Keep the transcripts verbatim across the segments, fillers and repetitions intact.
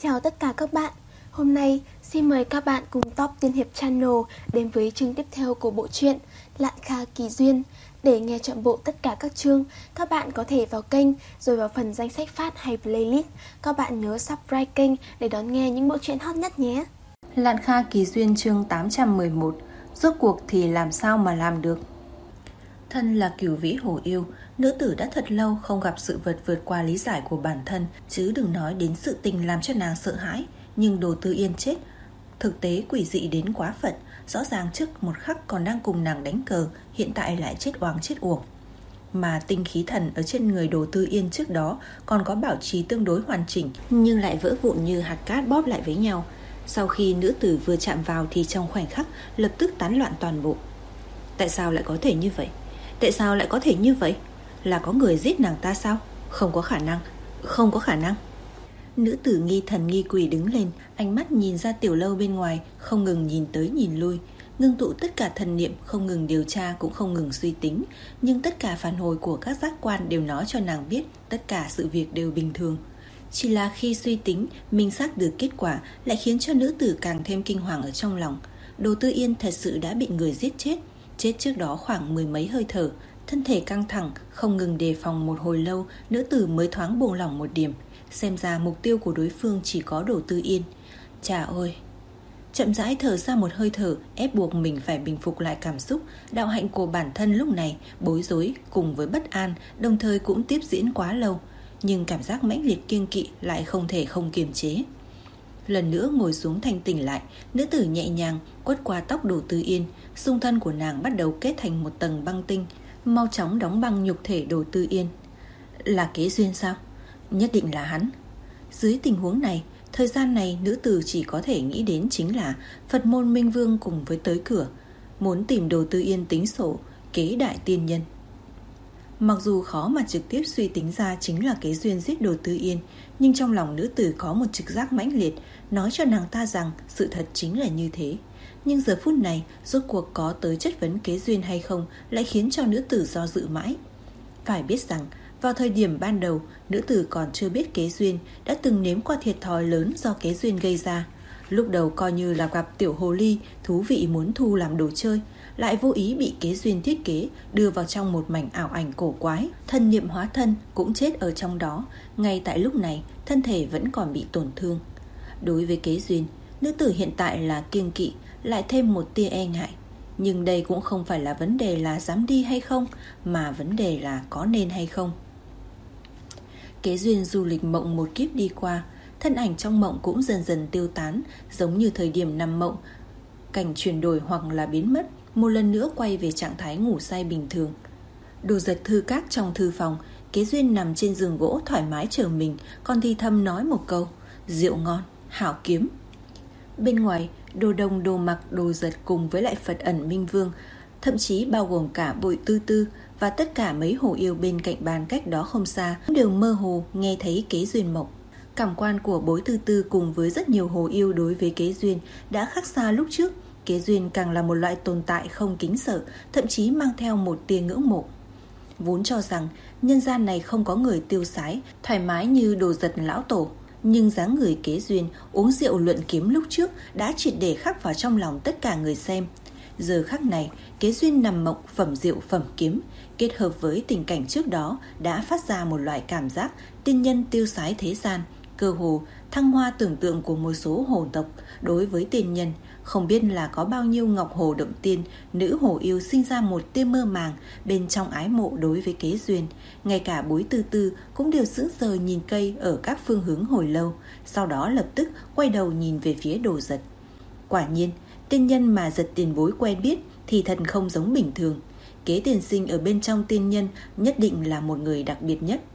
Chào tất cả các bạn. Hôm nay xin mời các bạn cùng Top Tiên Hiệp Channel đến với chương tiếp theo của bộ truyện Lạn Kha Kỳ Duyên. Để nghe trọn bộ tất cả các chương, các bạn có thể vào kênh rồi vào phần danh sách phát hay playlist. Các bạn nhớ subscribe kênh để đón nghe những bộ truyện hot nhất nhé. Lạn Kha Kỳ Duyên chương tám trăm mười một. Rốt cuộc thì làm sao mà làm được? Thân là cửu vĩ hổ yêu, nữ tử đã thật lâu không gặp sự vật vượt qua lý giải của bản thân, chứ đừng nói đến sự tình làm cho nàng sợ hãi. Nhưng Đồ Tư Yên chết thực tế quỷ dị đến quá phận. Rõ ràng trước một khắc còn đang cùng nàng đánh cờ, hiện tại lại chết oáng chết uổng. Mà tinh khí thần ở trên người Đồ Tư Yên trước đó còn có bảo trì tương đối hoàn chỉnh, nhưng lại vỡ vụn như hạt cát bóp lại với nhau. Sau khi nữ tử vừa chạm vào thì trong khoảnh khắc lập tức tán loạn toàn bộ. Tại sao lại có thể như vậy? Tại sao lại có thể như vậy? Là có người giết nàng ta sao? Không có khả năng. Không có khả năng. Nữ tử nghi thần nghi quỷ đứng lên, ánh mắt nhìn ra tiểu lâu bên ngoài, không ngừng nhìn tới nhìn lui, ngưng tụ tất cả thần niệm, không ngừng điều tra cũng không ngừng suy tính. Nhưng tất cả phản hồi của các giác quan đều nói cho nàng biết tất cả sự việc đều bình thường. Chỉ là khi suy tính, minh xác được kết quả lại khiến cho nữ tử càng thêm kinh hoàng ở trong lòng. Đồ Tư Yên thật sự đã bị người giết chết. Chết trước đó khoảng mười mấy hơi thở. Thân thể căng thẳng, không ngừng đề phòng một hồi lâu, nữ tử mới thoáng buông lỏng một điểm. Xem ra mục tiêu của đối phương chỉ có Đồ Tư Yên. Chà ơi! Chậm rãi thở ra một hơi thở, ép buộc mình phải bình phục lại cảm xúc. Đạo hạnh của bản thân lúc này bối rối cùng với bất an, đồng thời cũng tiếp diễn quá lâu. Nhưng cảm giác mãnh liệt kiêng kỵ lại không thể không kiềm chế. Lần nữa ngồi xuống thanh tỉnh lại, nữ tử nhẹ nhàng quất qua tóc Đồ Tư Yên. Xung thân của nàng bắt đầu kết thành một tầng băng tinh, mau chóng đóng băng nhục thể Đồ Tư Yên. Là Kế Duyên sao? Nhất định là hắn. Dưới tình huống này, thời gian này nữ tử chỉ có thể nghĩ đến chính là Phật môn Minh Vương cùng với tới cửa, muốn tìm Đồ Tư Yên tính sổ, kế đại tiên nhân. Mặc dù khó mà trực tiếp suy tính ra chính là Kế Duyên giết Đồ Tư Yên, nhưng trong lòng nữ tử có một trực giác mãnh liệt nói cho nàng ta rằng sự thật chính là như thế. Nhưng giờ phút này, rốt cuộc có tới chất vấn Kế Duyên hay không lại khiến cho nữ tử do dự mãi. Phải biết rằng, vào thời điểm ban đầu, nữ tử còn chưa biết Kế Duyên đã từng nếm qua thiệt thòi lớn do Kế Duyên gây ra. Lúc đầu coi như là gặp tiểu hồ ly, thú vị muốn thu làm đồ chơi, lại vô ý bị Kế Duyên thiết kế đưa vào trong một mảnh ảo ảnh cổ quái. Thân niệm hóa thân cũng chết ở trong đó. Ngay tại lúc này, thân thể vẫn còn bị tổn thương. Đối với Kế Duyên, nữ tử hiện tại là kiêng kỵ, lại thêm một tia e ngại. Nhưng đây cũng không phải là vấn đề là dám đi hay không, mà vấn đề là có nên hay không. Kế Duyên du lịch mộng một kiếp đi qua, thân ảnh trong mộng cũng dần dần tiêu tán, giống như thời điểm nằm mộng, cảnh chuyển đổi hoặc là biến mất, một lần nữa quay về trạng thái ngủ say bình thường. Đồ Giật thư các trong thư phòng, Kế Duyên nằm trên giường gỗ thoải mái chờ mình, còn thì thầm nói một câu: rượu ngon, hảo kiếm. Bên ngoài, Đồ Đồng, Đồ Mặc, Đồ Giật cùng với lại Phật ẩn Minh Vương, thậm chí bao gồm cả Bội Tư Tư và tất cả mấy hồ yêu bên cạnh bàn cách đó không xa đều mơ hồ nghe thấy Kế Duyên mộng. Cảm quan của Bối Tư Tư cùng với rất nhiều hồ yêu đối với Kế Duyên đã khác xa lúc trước. Kế Duyên càng là một loại tồn tại không kính sợ, thậm chí mang theo một tia ngưỡng mộ. Vốn cho rằng nhân gian này không có người tiêu sái, thoải mái như Đồ Giật lão tổ, nhưng dáng người Kế Duyên uống rượu luận kiếm lúc trước đã triệt để khắc vào trong lòng tất cả người xem. Giờ khắc này, Kế Duyên nằm mộng phẩm rượu phẩm kiếm, kết hợp với tình cảnh trước đó đã phát ra một loại cảm giác tiên nhân tiêu sái thế gian, cơ hồ thăng hoa tưởng tượng của một số hồ tộc đối với tiên nhân. Không biết là có bao nhiêu ngọc hồ động tiên, nữ hồ yêu sinh ra một tia mơ màng bên trong ái mộ đối với Kế Duyên. Ngay cả Bối Tư Tư cũng đều sững sờ nhìn cây ở các phương hướng hồi lâu, sau đó lập tức quay đầu nhìn về phía Đồ Giật. Quả nhiên, tiên nhân mà Giật tiền bối quen biết thì thật không giống bình thường. Kế tiền sinh ở bên trong tiên nhân nhất định là một người đặc biệt nhất.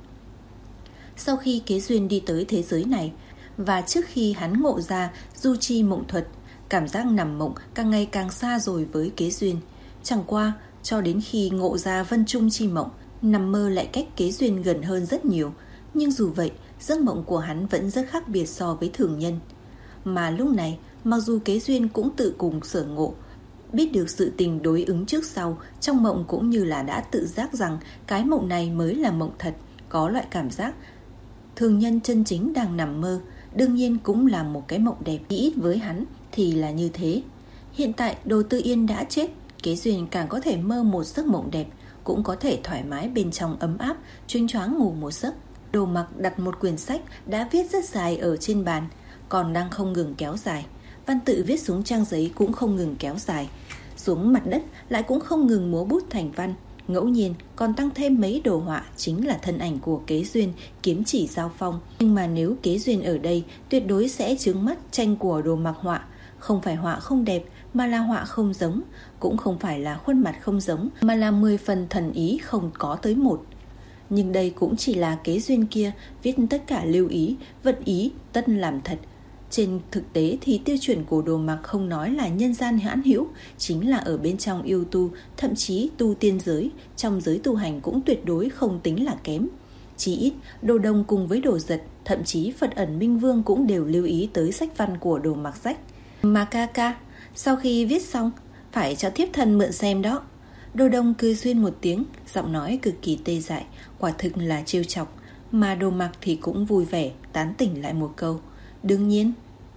Sau khi Kế Duyên đi tới thế giới này, và trước khi hắn ngộ ra du chi mộng thuật, cảm giác nằm mộng càng ngày càng xa rồi với Kế Duyên. Chẳng qua, cho đến khi ngộ ra vân trung chi mộng, nằm mơ lại cách Kế Duyên gần hơn rất nhiều. Nhưng dù vậy, giấc mộng của hắn vẫn rất khác biệt so với thường nhân. Mà lúc này, mặc dù Kế Duyên cũng tự cùng sở ngộ, biết được sự tình đối ứng trước sau, trong mộng cũng như là đã tự giác rằng cái mộng này mới là mộng thật, có loại cảm giác thường nhân chân chính đang nằm mơ. đương nhiên cũng là một cái mộng đẹp, ít với hắn thì là như thế. Hiện tại Đồ Tư Yên đã chết, Kế Duyên càng có thể mơ một giấc mộng đẹp, cũng có thể thoải mái bên trong ấm áp, choáng choáng ngủ một giấc. Đồ Mặc đặt một quyển sách đã viết rất dài ở trên bàn, còn đang không ngừng kéo dài. Văn tự viết xuống trang giấy cũng không ngừng kéo dài, xuống mặt đất lại cũng không ngừng múa bút thành văn. Ngẫu nhiên còn tăng thêm mấy đồ họa, chính là thân ảnh của Kế Duyên, kiếm chỉ giao phong. Nhưng mà nếu Kế Duyên ở đây, tuyệt đối sẽ chướng mắt tranh của Đồ Mặc họa. Không phải họa không đẹp, mà là họa không giống. Cũng không phải là khuôn mặt không giống, mà là mười phần thần ý không có tới một. Nhưng đây cũng chỉ là Kế Duyên kia viết tất cả lưu ý, vật ý, tất làm thật. Trên thực tế thì tiêu chuẩn của Đồ Mặc không nói là nhân gian hãn hữu, chính là ở bên trong yêu tu, thậm chí tu tiên giới, trong giới tu hành cũng tuyệt đối không tính là kém. Chỉ ít, Đồ Đồng cùng với Đồ Giật, thậm chí Phật Ẩn Minh Vương cũng đều lưu ý tới sách văn của Đồ Mặc sách. Mà ca ca, sau khi viết xong, phải cho thiếp thân mượn xem đó. Đồ Đồng cười xuyên một tiếng, giọng nói cực kỳ tê dại, quả thực là trêu chọc. Mà Đồ Mặc thì cũng vui vẻ, tán tỉnh lại một câu. Đương nhiên.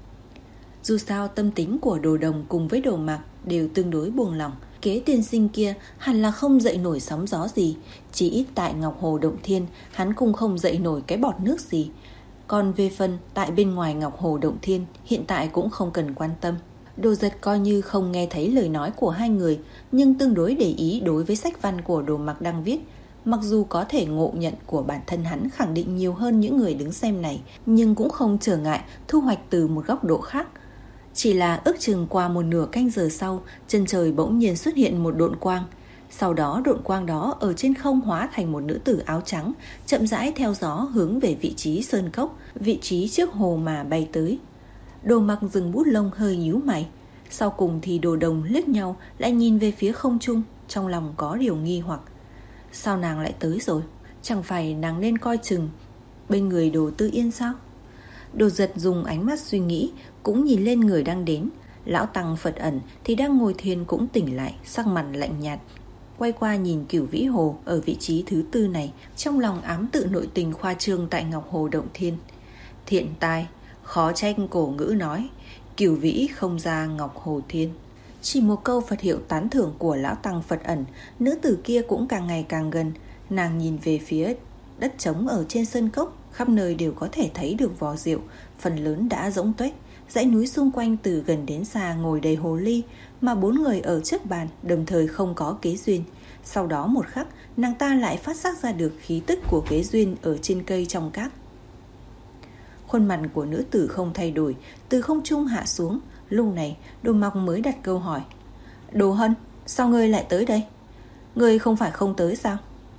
Dù sao tâm tính của Đồ Đồng cùng với Đồ Mặc đều tương đối buông lòng. Kế tiên sinh kia hẳn là không dậy nổi sóng gió gì, chỉ ít tại Ngọc Hồ Động Thiên hắn cũng không dậy nổi cái bọt nước gì. Còn về phần tại bên ngoài Ngọc Hồ Động Thiên, hiện tại cũng không cần quan tâm. Đồ Giật coi như không nghe thấy lời nói của hai người, nhưng tương đối để ý đối với sách văn của Đồ Mặc đang viết. Mặc dù có thể ngộ nhận của bản thân hắn khẳng định nhiều hơn những người đứng xem này, nhưng cũng không trở ngại thu hoạch từ một góc độ khác. Chỉ là ước chừng qua một nửa canh giờ sau, chân trời bỗng nhiên xuất hiện một độn quang. Sau đó độn quang đó ở trên không hóa thành một nữ tử áo trắng, chậm rãi theo gió hướng về vị trí sơn cốc, vị trí trước hồ mà bay tới. Đồ Mặc dừng bút lông hơi nhíu mày. Sau cùng thì Đồ Đồng liếc nhau lại nhìn về phía không trung, trong lòng có điều nghi hoặc. Sao nàng lại tới rồi? Chẳng phải nàng nên coi chừng bên người Đồ Tư Yên sao? Đồ Giật dùng ánh mắt suy nghĩ, cũng nhìn lên người đang đến. Lão tăng Phật Ẩn thì đang ngồi thiền cũng tỉnh lại, sắc mặt lạnh nhạt, quay qua nhìn Cửu Vĩ Hồ ở vị trí thứ tư này, trong lòng ám tự nội tình khoa trương tại Ngọc Hồ Động Thiên. Thiện tai, khó trách cổ ngữ nói Cửu Vĩ không ra Ngọc Hồ Thiên. Chỉ một câu Phật hiệu tán thưởng của lão tăng Phật Ẩn, nữ tử kia cũng càng ngày càng gần. Nàng nhìn về phía đất trống ở trên sân cốc, khắp nơi đều có thể thấy được vò rượu, phần lớn đã rỗng tuếch. Dãy núi xung quanh từ gần đến xa ngồi đầy hồ ly, mà bốn người ở trước bàn đồng thời không có Kế Duyên. Sau đó một khắc, nàng ta lại phát giác ra được khí tức của Kế Duyên ở trên cây trong cát. Khuôn mặt của nữ tử không thay đổi, từ không trung hạ xuống. Lúc này Đồ Mặc mới đặt câu hỏi. Đồ Hân, sao ngươi lại tới đây? Ngươi không phải không tới sao?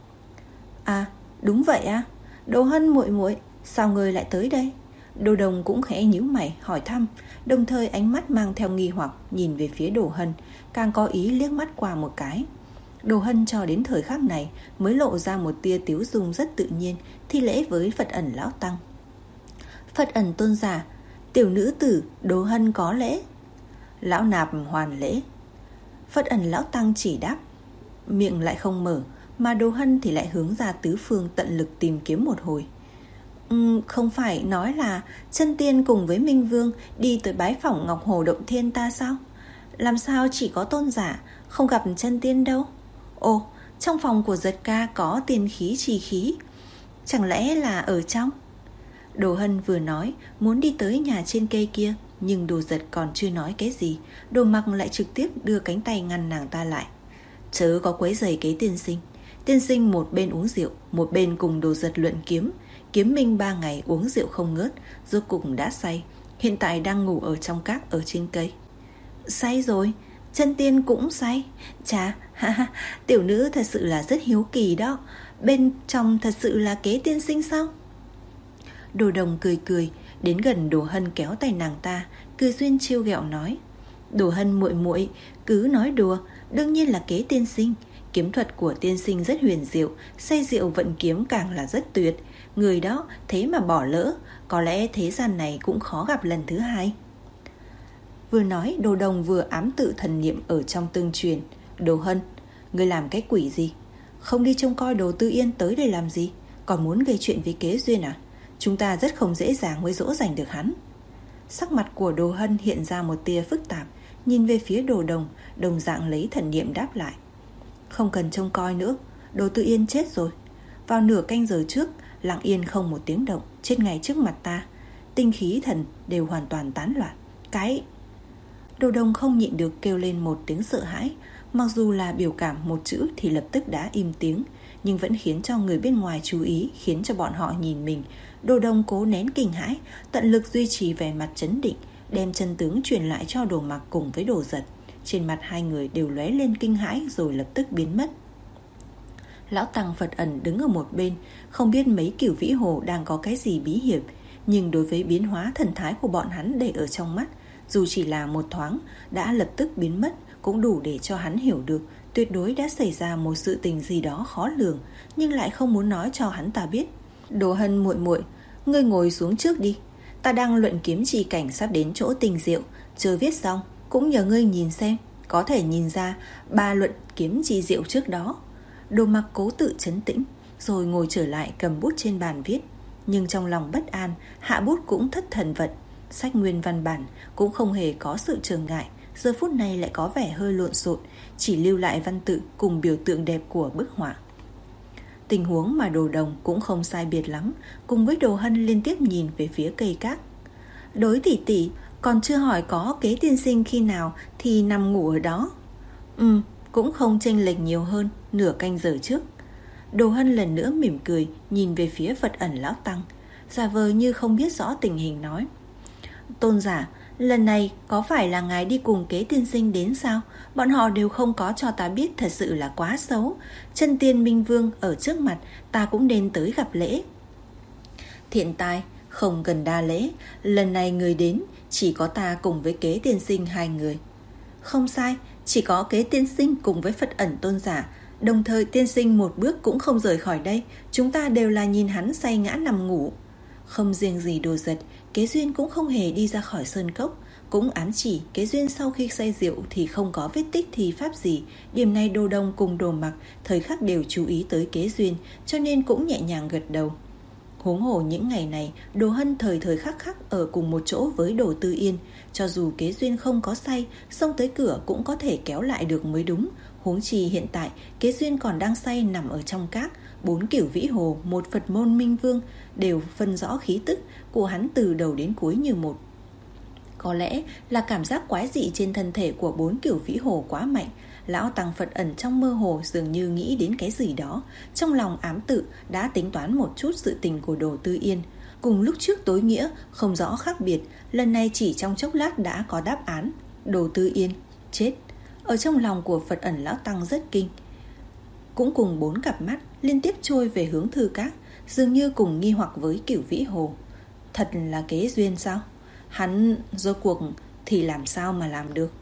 À, đúng vậy à. Đồ Hân muội muội, sao ngươi lại tới đây? Đồ Đồng cũng khẽ nhíu mày hỏi thăm, đồng thời ánh mắt mang theo nghi hoặc nhìn về phía Đồ Hân, càng có ý liếc mắt qua một cái. Đồ Hân cho đến thời khắc này mới lộ ra một tia tiếu dung rất tự nhiên, thi lễ với Phật Ẩn lão tăng. Phật Ẩn tôn giả, tiểu nữ tử Đồ Hân có lễ. Lão nạp hoàn lễ. Phật Ẩn lão tăng chỉ đáp, miệng lại không mở, mà Đồ Hân thì lại hướng ra tứ phương tận lực tìm kiếm một hồi. Uhm, không phải nói là chân tiên cùng với Minh Vương đi tới bái phỏng Ngọc Hồ Động Thiên ta sao? Làm sao chỉ có tôn giả, không gặp chân tiên đâu? Ồ, trong phòng của Giật ca có tiên khí trì khí, chẳng lẽ là ở trong? Đồ Hân vừa nói muốn đi tới nhà trên cây kia, nhưng Đồ Giật còn chưa nói cái gì, Đồ Mặc lại trực tiếp đưa cánh tay ngăn nàng ta lại. Chớ có quấy rầy Kế tiên sinh. Tiên sinh một bên uống rượu, một bên cùng Đồ Giật luận kiếm. Kiếm minh ba ngày uống rượu không ngớt, rốt cục đã say, hiện tại đang ngủ ở trong cát ở trên cây. Say rồi, chân tiên cũng say. Chà, ha ha, tiểu nữ thật sự là rất hiếu kỳ đó. Bên trong thật sự là Kế tiên sinh sao? Đồ Đồng cười cười, đến gần Đồ Hân kéo tay nàng ta, cười duyên trêu ghẹo nói. Đồ Hân muội muội, cứ nói đùa, đương nhiên là Kế tiên sinh. Kiếm thuật của tiên sinh rất huyền diệu, say rượu vận kiếm càng là rất tuyệt. Người đó thế mà bỏ lỡ, có lẽ thế gian này cũng khó gặp lần thứ hai. Vừa nói, Đồ Đồng vừa ám tự thần niệm ở trong tương truyền. Đồ Hân, ngươi làm cái quỷ gì? Không đi trông coi Đồ Tư Yên tới đây làm gì? Còn muốn gây chuyện với Kế Duyên à? chúng ta rất không dễ dàng mới dỗ dành được hắn. Sắc mặt của Đồ Hân hiện ra một tia phức tạp, nhìn về phía Đồ Đồng, đồng dạng lấy thần niệm đáp lại. Không cần trông coi nữa, Đồ Tư Yên chết rồi. Vào nửa canh giờ trước, lặng yên không một tiếng động, chết ngay trước mặt ta. Tinh khí thần đều hoàn toàn tán loạn. Cái... Đồ Đồng không nhịn được kêu lên một tiếng sợ hãi. Mặc dù là biểu cảm một chữ thì lập tức đã im tiếng, nhưng vẫn khiến cho người bên ngoài chú ý, khiến cho bọn họ nhìn mình. Đồ Đồng cố nén kinh hãi, tận lực duy trì vẻ mặt trấn định, đem chân tướng truyền lại cho Đồ Mặc cùng với Đồ Giật. Trên mặt hai người đều lóe lên kinh hãi rồi lập tức biến mất. Lão Tăng Phật Ẩn đứng ở một bên, không biết mấy Cửu Vĩ Hồ đang có cái gì bí hiểm, nhưng đối với biến hóa thần thái của bọn hắn để ở trong mắt, dù chỉ là một thoáng đã lập tức biến mất, cũng đủ để cho hắn hiểu được tuyệt đối đã xảy ra một sự tình gì đó khó lường, nhưng lại không muốn nói cho hắn ta biết. Đồ Hân muội muội, ngươi ngồi xuống trước đi, ta đang luận kiếm chi cảnh sắp đến chỗ tình diệu, chưa viết xong, cũng nhờ ngươi nhìn xem, có thể nhìn ra ba luận kiếm chi diệu trước đó. Đồ Mặc cố tự trấn tĩnh, rồi ngồi trở lại cầm bút trên bàn viết, nhưng trong lòng bất an, hạ bút cũng thất thần vận. Sách nguyên văn bản cũng không hề có sự trở ngại, giờ phút này lại có vẻ hơi lộn xộn, chỉ lưu lại văn tự cùng biểu tượng đẹp của bức họa. Tình huống mà Đồ Đồng cũng không sai biệt lắm, cùng với Đồ Hân liên tiếp nhìn về phía cây cát. Đối tỷ tỷ, còn chưa hỏi có Kế tiên sinh khi nào thì nằm ngủ ở đó. Ừ, cũng không chênh lệch nhiều hơn nửa canh giờ trước. Đồ Hân lần nữa mỉm cười, nhìn về phía Phật Ẩn lão tăng, giả vờ như không biết rõ tình hình nói: Tôn giả, lần này có phải là ngài đi cùng Kế tiên sinh đến sao? Bọn họ đều không có cho ta biết, thật sự là quá xấu. Chân tiên Minh Vương ở trước mặt, ta cũng nên tới gặp lễ. Thiện tai, không cần đa lễ, lần này người đến chỉ có ta cùng với Kế tiên sinh hai người. Không sai, chỉ có Kế tiên sinh cùng với Phật Ẩn tôn giả. Đồng thời tiên sinh một bước cũng không rời khỏi đây, chúng ta đều là nhìn hắn say ngã nằm ngủ. Không riêng gì Đồ Giật, Kế Duyên cũng không hề đi ra khỏi sơn cốc, cũng ám chỉ Kế Duyên sau khi say rượu thì không có vết tích thi pháp gì. Điểm này Đồ Đông cùng Đồ Mặc thời khắc đều chú ý tới Kế Duyên, cho nên cũng nhẹ nhàng gật đầu. Huống hồ những ngày này, Đồ Hân thời thời khắc khắc ở cùng một chỗ với Đồ Tư Yên, cho dù Kế Duyên không có say, xông tới cửa cũng có thể kéo lại được mới đúng. Huống chi hiện tại Kế Duyên còn đang say nằm ở trong cát. Bốn Cửu Vĩ Hồ, một Phật môn Minh Vương đều phân rõ khí tức của hắn từ đầu đến cuối như một. Có lẽ là cảm giác quái dị trên thân thể của bốn Cửu Vĩ Hồ quá mạnh. Lão Tăng Phật Ẩn trong mơ hồ dường như nghĩ đến cái gì đó, trong lòng ám tự đã tính toán một chút sự tình của Đồ Tư Yên. Cùng lúc trước tối nghĩa không rõ khác biệt, lần này chỉ trong chốc lát đã có đáp án. Đồ Tư Yên chết. Ở trong lòng của Phật Ẩn lão Tăng rất kinh, cũng cùng bốn cặp mắt liên tiếp trôi về hướng Thư Các, dường như cùng nghi hoặc với Cửu Vĩ Hồ. Thật là Kế Duyên sao? Hắn rốt cuộc thì làm sao mà làm được?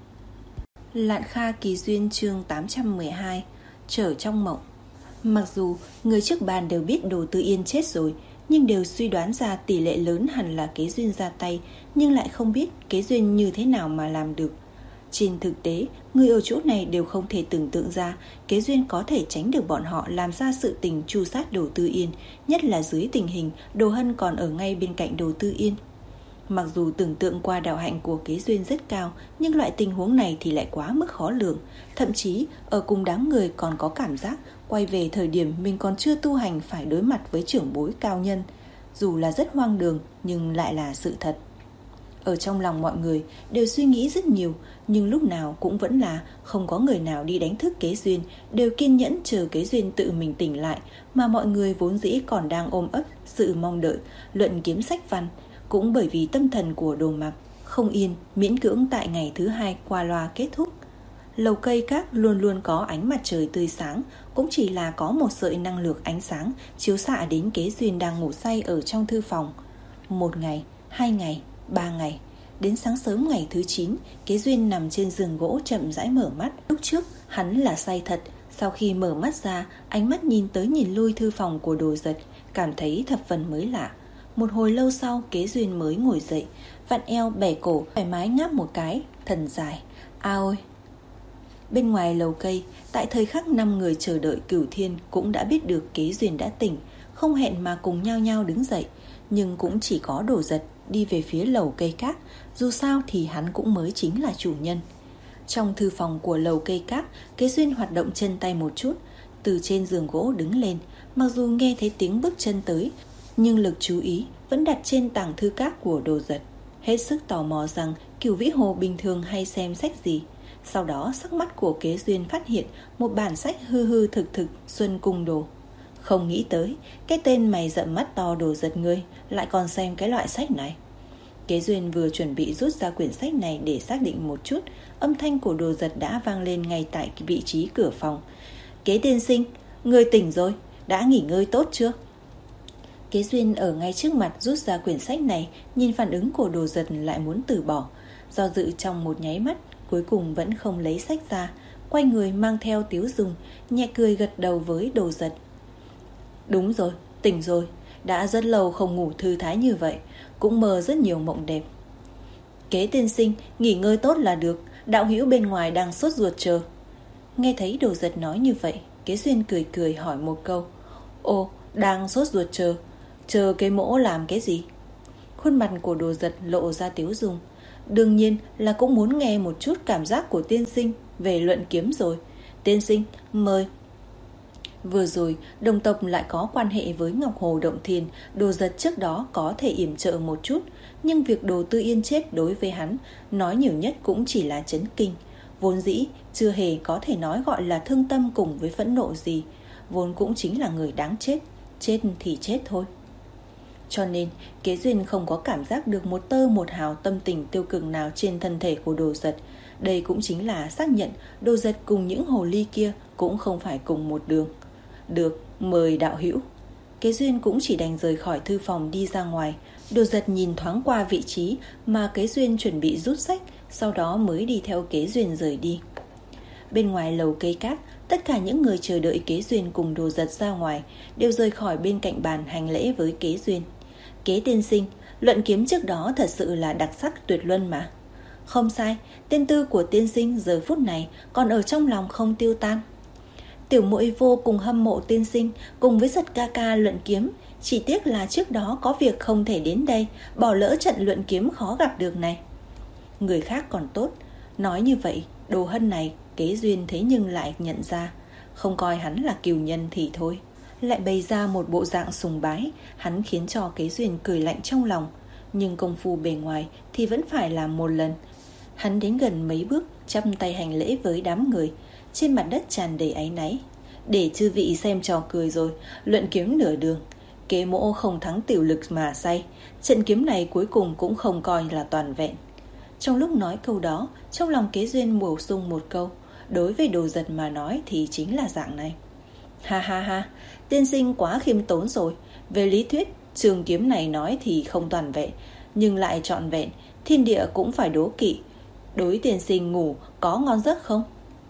Lạn Kha Kỳ Duyên chương tám trăm mười hai, trở trong mộng. Mặc dù người trước bàn đều biết Đồ Tư Yên chết rồi, nhưng đều suy đoán ra tỷ lệ lớn hẳn là Kế Duyên ra tay, nhưng lại không biết Kế Duyên như thế nào mà làm được. Trên thực tế, người ở chỗ này đều không thể tưởng tượng ra Kế Duyên có thể tránh được bọn họ làm ra sự tình tru sát Đồ Tư Yên, nhất là dưới tình hình Đồ Hân còn ở ngay bên cạnh Đồ Tư Yên. Mặc dù tưởng tượng qua đạo hạnh của Kế Duyên rất cao, nhưng loại tình huống này thì lại quá mức khó lường. Thậm chí, ở cùng đám người còn có cảm giác quay về thời điểm mình còn chưa tu hành phải đối mặt với trưởng bối cao nhân. Dù là rất hoang đường, nhưng lại là sự thật. Ở trong lòng mọi người đều suy nghĩ rất nhiều, nhưng lúc nào cũng vẫn là không có người nào đi đánh thức Kế Duyên, đều kiên nhẫn chờ Kế Duyên tự mình tỉnh lại, mà mọi người vốn dĩ còn đang ôm ấp sự mong đợi luận kiếm sách văn. Cũng bởi vì tâm thần của Đồ Mặc không yên, miễn cưỡng tại ngày thứ hai qua loa kết thúc. Lầu cây cát luôn luôn có ánh mặt trời tươi sáng, cũng chỉ là có một sợi năng lượng ánh sáng chiếu xạ đến Kế Duyên đang ngủ say ở trong thư phòng. Một ngày, hai ngày, ba ngày, đến sáng sớm ngày thứ chín, Kế Duyên nằm trên giường gỗ chậm rãi mở mắt. Lúc trước hắn là say thật, sau khi mở mắt ra, ánh mắt nhìn tới nhìn lui thư phòng của Đồ Giật, cảm thấy thập phần mới lạ. Một hồi lâu sau, Kế Duyên mới ngồi dậy, vặn eo bẻ cổ, thoải mái ngáp một cái, thần dài. A ôi! Bên ngoài lầu cây, tại thời khắc năm người chờ đợi Cửu Thiên cũng đã biết được Kế Duyên đã tỉnh, không hẹn mà cùng nhau nhau đứng dậy. nhưng cũng chỉ có Đồ Giật đi về phía lầu cây cát, dù sao thì hắn cũng mới chính là chủ nhân. Trong thư phòng của lầu cây cát, Kế Duyên hoạt động chân tay một chút, từ trên giường gỗ đứng lên. Mặc dù nghe thấy tiếng bước chân tới, nhưng lực chú ý vẫn đặt trên tảng thư cát của Đồ Giật, hết sức tò mò rằng Cửu Vĩ Hồ bình thường hay xem sách gì. Sau đó sắc mắt của Kế Duyên phát hiện một bản sách hư hư thực thực Xuân Cung Đồ. Không nghĩ tới cái tên mày rậm mắt to Đồ Giật ngươi lại còn xem cái loại sách này. Kế Duyên vừa chuẩn bị rút ra quyển sách này để xác định một chút, âm thanh của Đồ Giật đã vang lên ngay tại vị trí cửa phòng. Kế tiên sinh, ngươi tỉnh rồi, đã nghỉ ngơi tốt chưa? Kế Duyên ở ngay trước mặt rút ra quyển sách này, nhìn phản ứng của Đồ Giật lại muốn từ bỏ. Do dự trong một nháy mắt, cuối cùng vẫn không lấy sách ra, quay người mang theo tiếu dung, nhẹ cười gật đầu với Đồ Giật. Đúng rồi, tỉnh rồi, đã rất lâu không ngủ thư thái như vậy, cũng mơ rất nhiều mộng đẹp. Kế tiên sinh, nghỉ ngơi tốt là được, đạo hữu bên ngoài đang sốt ruột chờ. Nghe thấy Đồ Giật nói như vậy, Kế Duyên cười cười hỏi một câu. Ồ, đang sốt ruột chờ, chờ cái mỗ làm cái gì? Khuôn mặt của Đồ Giật lộ ra tiếu dung. Đương nhiên là cũng muốn nghe một chút cảm giác của tiên sinh về luận kiếm rồi. Tiên sinh, mời. Vừa rồi, đồng tộc lại có quan hệ với Ngọc Hồ Động Thiên, Đồ Giật trước đó có thể yểm trợ một chút, nhưng việc Đồ Tư Yên chết đối với hắn, nói nhiều nhất cũng chỉ là chấn kinh. Vốn dĩ, chưa hề có thể nói gọi là thương tâm cùng với phẫn nộ gì, vốn cũng chính là người đáng chết, chết thì chết thôi. Cho nên, Kế Duyên không có cảm giác được một tơ một hào tâm tình tiêu cực nào trên thân thể của Đồ Giật. Đây cũng chính là xác nhận Đồ Giật cùng những hồ ly kia cũng không phải cùng một đường. Được, mời đạo hữu. Kế Duyên cũng chỉ đành rời khỏi thư phòng đi ra ngoài. Đồ Giật nhìn thoáng qua vị trí mà Kế Duyên chuẩn bị rút sách, sau đó mới đi theo Kế Duyên rời đi. Bên ngoài lầu cây cát, tất cả những người chờ đợi Kế Duyên cùng Đồ Giật ra ngoài đều rời khỏi bên cạnh bàn hành lễ với Kế Duyên. Kế tiên sinh, luận kiếm trước đó thật sự là đặc sắc tuyệt luân mà. Không sai, tên tư của tiên sinh giờ phút này còn ở trong lòng không tiêu tan. Tiểu muội vô cùng hâm mộ tiên sinh cùng với Giật ca ca luận kiếm, chỉ tiếc là trước đó có việc không thể đến đây, bỏ lỡ trận luận kiếm khó gặp được này. Người khác còn tốt, nói như vậy, Đồ Hân này Kế Duyên thế nhưng lại nhận ra, không coi hắn là cừu nhân thì thôi, lại bày ra một bộ dạng sùng bái, hắn khiến cho Kế Duyên cười lạnh trong lòng, nhưng công phu bề ngoài thì vẫn phải làm một lần. Hắn đến gần mấy bước, chắp tay hành lễ với đám người, trên mặt đất tràn đầy áy náy. Để chư vị xem trò cười rồi, luận kiếm nửa đường, Kế mỗ không thắng tiểu lực mà say, trận kiếm này cuối cùng cũng không coi là toàn vẹn. Trong lúc nói câu đó, trong lòng Kế Duyên bổ sung một câu, đối với Đồ Giật mà nói thì chính là dạng này. Ha ha ha, tiên sinh quá khiêm tốn rồi. Về lý thuyết, trường kiếm này nói thì không toàn vẹn, nhưng lại trọn vẹn, thiên địa cũng phải đố kỵ. Đối tiên sinh ngủ có ngon giấc không?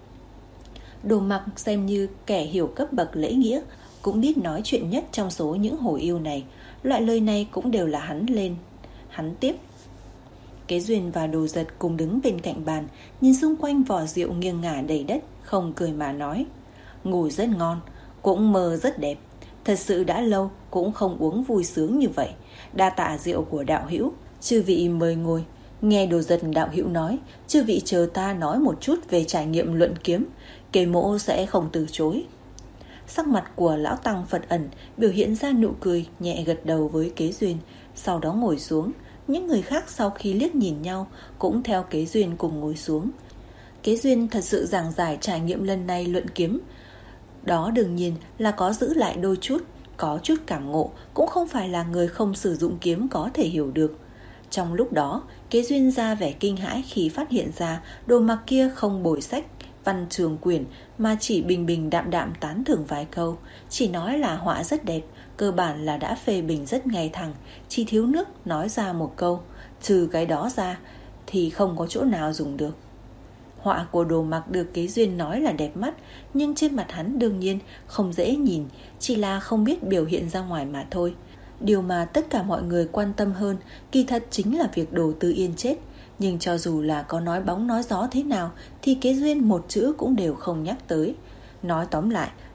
Đồ Mặc xem như kẻ hiểu cấp bậc lễ nghĩa, cũng biết nói chuyện nhất trong số những hồ yêu này. Loại lời này cũng đều là hắn lên. Hắn tiếp. Kế Duyên và Đồ Giật cùng đứng bên cạnh bàn, nhìn xung quanh vỏ rượu nghiêng ngả đầy đất, không cười mà nói. Ngủ rất ngon, cũng mơ rất đẹp. Thật sự đã lâu cũng không uống vui sướng như vậy. Đa tạ rượu của đạo hữu, chư vị mời ngồi. Nghe Đồ Giật đạo hữu nói, chư vị chờ ta nói một chút về trải nghiệm luận kiếm, Kế mỗ sẽ không từ chối. Sắc mặt của lão tăng Phật ẩn biểu hiện ra nụ cười, nhẹ gật đầu với Kế Duyên, sau đó ngồi xuống. Những người khác sau khi liếc nhìn nhau cũng theo Kế Duyên cùng ngồi xuống. Kế Duyên thật sự giảng giải trải nghiệm lần này luận kiếm. Đó đương nhiên là có giữ lại đôi chút, có chút cảm ngộ, cũng không phải là người không sử dụng kiếm có thể hiểu được. Trong lúc đó, Kế Duyên ra vẻ kinh hãi khi phát hiện ra Đồ Mặc kia không bồi sách văn trường quyển mà chỉ bình bình đạm đạm tán thưởng vài câu, chỉ nói là họa rất đẹp, cơ bản là đã phê bình rất ngay thẳng, chỉ thiếu nước nói ra một câu, trừ cái đó ra thì không có chỗ nào dùng được. Họa của Đồ Mặc được Kế Duyên nói là đẹp mắt, nhưng trên mặt hắn đương nhiên không dễ nhìn, chỉ là không biết biểu hiện ra ngoài mà thôi. Điều mà tất cả mọi người quan tâm hơn kỳ thật chính là việc Đồ Tư Yên chết. Nhưng cho dù là có nói bóng nói gió thế nào thì Kế Duyên một chữ cũng đều không nhắc tới. Nói tóm lại